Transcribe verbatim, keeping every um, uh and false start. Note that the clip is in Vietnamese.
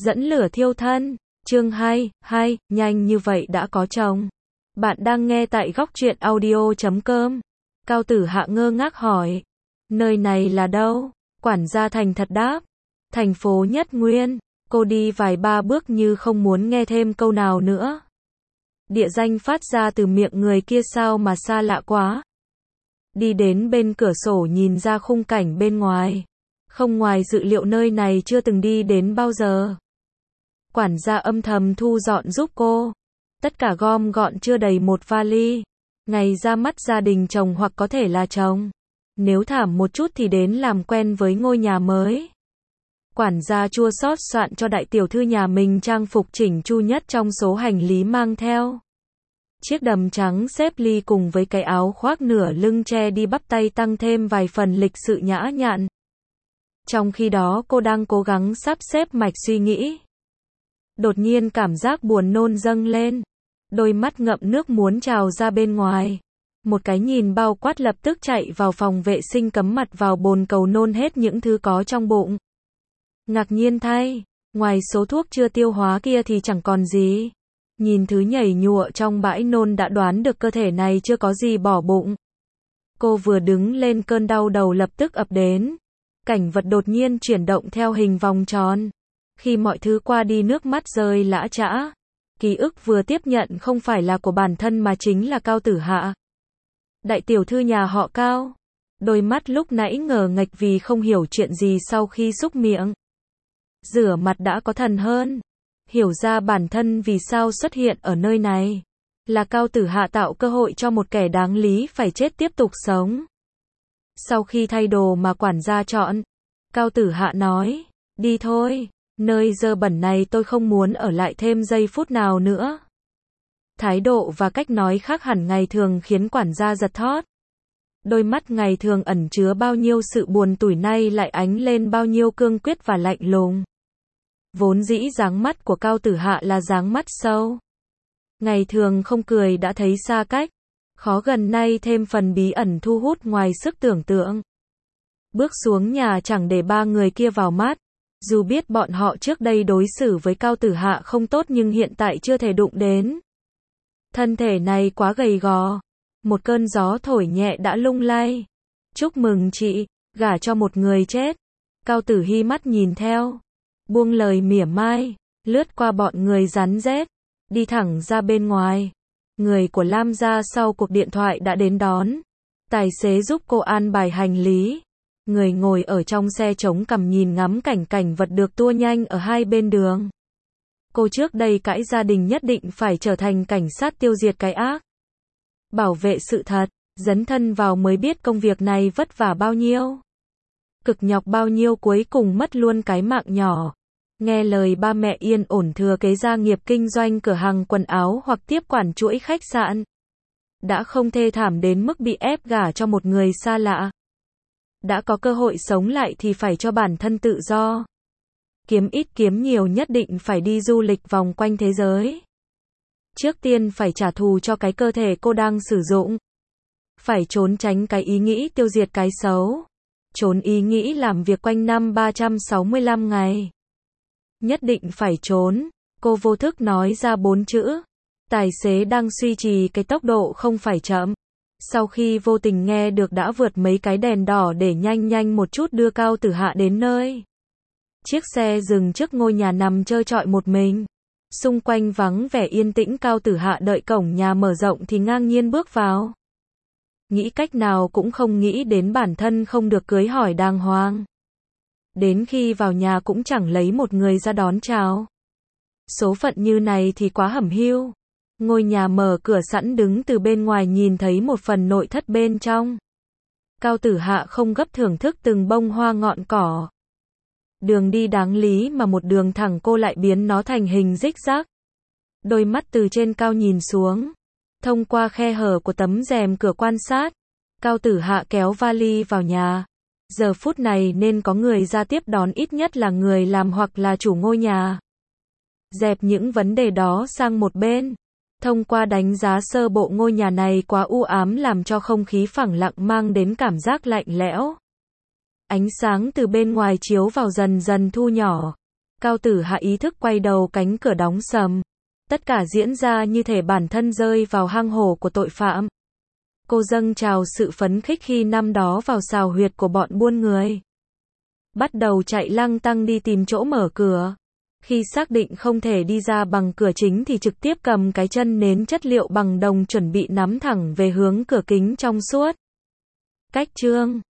Dẫn lửa thiêu thân. Chương hai, hai, nhanh như vậy đã có chồng. Bạn đang nghe tại góc truyện audio chấm com. Cao Tử Hạ ngơ ngác hỏi. Nơi này là đâu? Quản gia thành thật đáp. Thành phố Nhất Nguyên. Cô đi vài ba bước như không muốn nghe thêm câu nào nữa. Địa danh phát ra từ miệng người kia sao mà xa lạ quá. Đi đến bên cửa sổ nhìn ra khung cảnh bên ngoài. Không ngoài dự liệu nơi này chưa từng đi đến bao giờ. Quản gia âm thầm thu dọn giúp cô. Tất cả gom gọn chưa đầy một vali. Ngày ra mắt gia đình chồng hoặc có thể là chồng. Nếu thảm một chút thì đến làm quen với ngôi nhà mới. Quản gia chua xót soạn cho đại tiểu thư nhà mình trang phục chỉnh chu nhất trong số hành lý mang theo. Chiếc đầm trắng xếp ly cùng với cái áo khoác nửa lưng che đi bắp tay tăng thêm vài phần lịch sự nhã nhặn. Trong khi đó cô đang cố gắng sắp xếp mạch suy nghĩ. Đột nhiên cảm giác buồn nôn dâng lên. Đôi mắt ngậm nước muốn trào ra bên ngoài. Một cái nhìn bao quát lập tức chạy vào phòng vệ sinh cắm mặt vào bồn cầu nôn hết những thứ có trong bụng. Ngạc nhiên thay, ngoài số thuốc chưa tiêu hóa kia thì chẳng còn gì. Nhìn thứ nhảy nhụa trong bãi nôn đã đoán được cơ thể này chưa có gì bỏ bụng. Cô vừa đứng lên cơn đau đầu lập tức ập đến. Cảnh vật đột nhiên chuyển động theo hình vòng tròn. Khi mọi thứ qua đi nước mắt rơi lã chã. Ký ức vừa tiếp nhận không phải là của bản thân mà chính là Cao Tử Hạ. Đại tiểu thư nhà họ Cao. Đôi mắt lúc nãy ngờ nghệch vì không hiểu chuyện gì sau khi xúc miệng. Rửa mặt đã có thần hơn. Hiểu ra bản thân vì sao xuất hiện ở nơi này. Là Cao Tử Hạ tạo cơ hội cho một kẻ đáng lý phải chết tiếp tục sống. Sau khi thay đồ mà quản gia chọn, Cao Tử Hạ nói, đi thôi, nơi dơ bẩn này tôi không muốn ở lại thêm giây phút nào nữa. Thái độ và cách nói khác hẳn ngày thường khiến quản gia giật thót. Đôi mắt ngày thường ẩn chứa bao nhiêu sự buồn tủi nay lại ánh lên bao nhiêu cương quyết và lạnh lùng. Vốn dĩ dáng mắt của Cao Tử Hạ là dáng mắt sâu. Ngày thường không cười đã thấy xa cách. Khó gần nay thêm phần bí ẩn thu hút ngoài sức tưởng tượng. Bước xuống nhà chẳng để ba người kia vào mắt. Dù biết bọn họ trước đây đối xử với Cao Tử Hạ không tốt nhưng hiện tại chưa thể đụng đến. Thân thể này quá gầy gò. Một cơn gió thổi nhẹ đã lung lay. Chúc mừng chị, gả cho một người chết. Cao Tử Hy mắt nhìn theo. Buông lời mỉa mai. Lướt qua bọn người rắn rết. Đi thẳng ra bên ngoài. Người của Lam gia sau cuộc điện thoại đã đến đón. Tài xế giúp cô an bài hành lý. Người ngồi ở trong xe chống cằm nhìn ngắm cảnh cảnh vật được tua nhanh ở hai bên đường. Cô trước đây cãi gia đình nhất định phải trở thành cảnh sát tiêu diệt cái ác. Bảo vệ sự thật, dấn thân vào mới biết công việc này vất vả bao nhiêu. Cực nhọc bao nhiêu cuối cùng mất luôn cái mạng nhỏ. Nghe lời ba mẹ yên ổn thừa kế gia nghiệp kinh doanh cửa hàng quần áo hoặc tiếp quản chuỗi khách sạn. Đã không thê thảm đến mức bị ép gả cho một người xa lạ. Đã có cơ hội sống lại thì phải cho bản thân tự do. Kiếm ít kiếm nhiều nhất định phải đi du lịch vòng quanh thế giới. Trước tiên phải trả thù cho cái cơ thể cô đang sử dụng. Phải trốn tránh cái ý nghĩ tiêu diệt cái xấu. Trốn ý nghĩ làm việc quanh năm ba trăm sáu mươi lăm ngày. Nhất định phải trốn. Cô vô thức nói ra bốn chữ. Tài xế đang suy trì cái tốc độ không phải chậm. Sau khi vô tình nghe được đã vượt mấy cái đèn đỏ để nhanh nhanh một chút đưa Cao Tử Hạ đến nơi. Chiếc xe dừng trước ngôi nhà nằm trơ trọi một mình. Xung quanh vắng vẻ yên tĩnh. Cao Tử Hạ đợi cổng nhà mở rộng thì ngang nhiên bước vào. Nghĩ cách nào cũng không nghĩ đến bản thân không được cưới hỏi đàng hoàng. Đến khi vào nhà cũng chẳng lấy một người ra đón chào. Số phận như này thì quá hẩm hiu. Ngôi nhà mở cửa sẵn đứng từ bên ngoài nhìn thấy một phần nội thất bên trong. Cao Tử Hạ không gấp thưởng thức từng bông hoa ngọn cỏ. Đường đi đáng lý mà một đường thẳng cô lại biến nó thành hình rích rác. Đôi mắt từ trên cao nhìn xuống. Thông qua khe hở của tấm rèm cửa quan sát. Cao Tử Hạ kéo vali vào nhà. Giờ phút này nên có người ra tiếp đón, ít nhất là người làm hoặc là chủ ngôi nhà. Dẹp những vấn đề đó sang một bên. Thông qua đánh giá sơ bộ ngôi nhà này quá u ám làm cho không khí phẳng lặng mang đến cảm giác lạnh lẽo. Ánh sáng từ bên ngoài chiếu vào dần dần thu nhỏ. Cao Tử Hạ ý thức quay đầu, cánh cửa đóng sầm. Tất cả diễn ra như thể bản thân rơi vào hang hổ của tội phạm. Cô dâng trào sự phấn khích khi năm đó vào xào huyệt của bọn buôn người. Bắt đầu chạy lăng tăng đi tìm chỗ mở cửa. Khi xác định không thể đi ra bằng cửa chính thì trực tiếp cầm cái chân nến chất liệu bằng đồng chuẩn bị nắm thẳng về hướng cửa kính trong suốt. Cách chương